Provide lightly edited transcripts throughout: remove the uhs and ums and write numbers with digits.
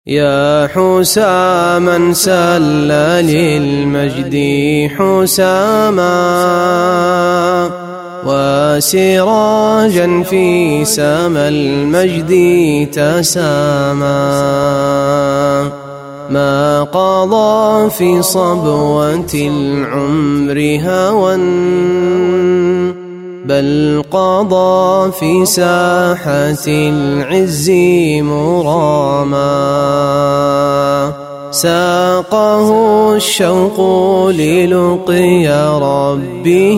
يا حساما سل للمجد حساما وسراجا في سما المجد تساما ما قضى في صبوة العمر هوى بل قضى في ساحة العز مراما ساقه الشوق للقيا ربه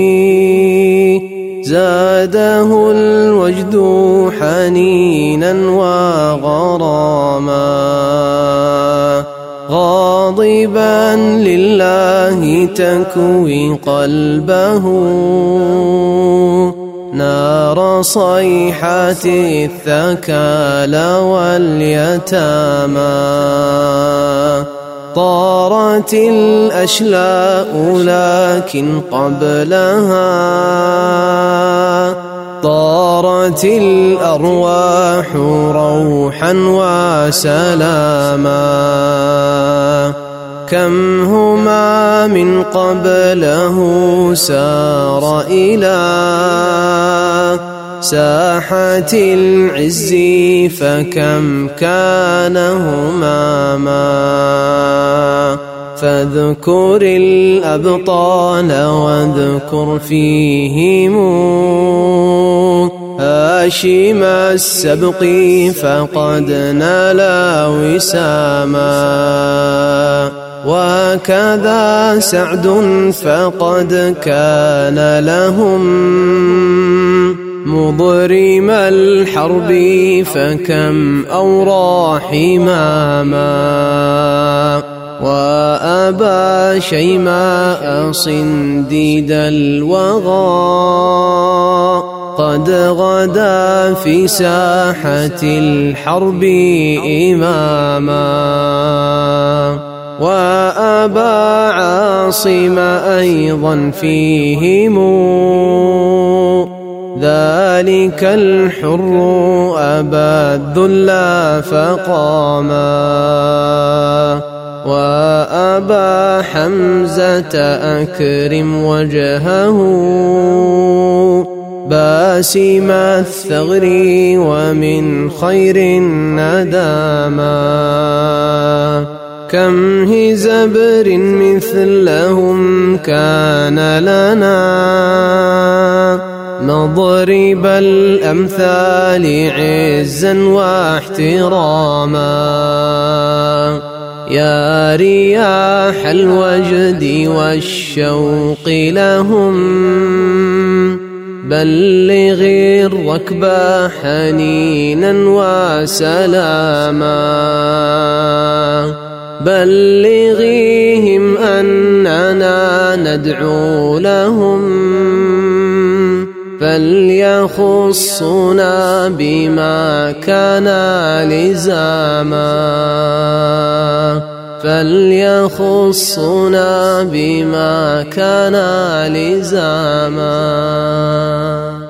زاده الوجد حنينا وغراما غاضبا لله تكوي قلبه نار صيحة الثكالى واليتامى طارت الأشلاء لكن قبلها طارت الأرواح روحا وسلاما كم هما من قبله سار إلى ساحة العز فكم كان هماما فاذكر الأبطال واذكر فيهم هاشم السبق فقد نالا وساما وكذا سعد فقد كان لهم مضرم الحرب فكم أورى حماما وأبى شيماء صنديد الوغى قد غدا في ساحة الحرب إماما وأبى عاصم أيضا فيهم ذلك الحر أبى الذل فقاما وأبى حمزة أكرم وجهه باسم الثغر ومن خير نداما كم هزبر مثلهم كان لنا مضرب الأمثال عزا واحتراما يا رياح الوجد والشوق لهم بلغ الركب حنينا وسلاما بلغيهم أننا ندعو لهم فليخصنا بما كان لزاما فليخصنا بما كان لزاما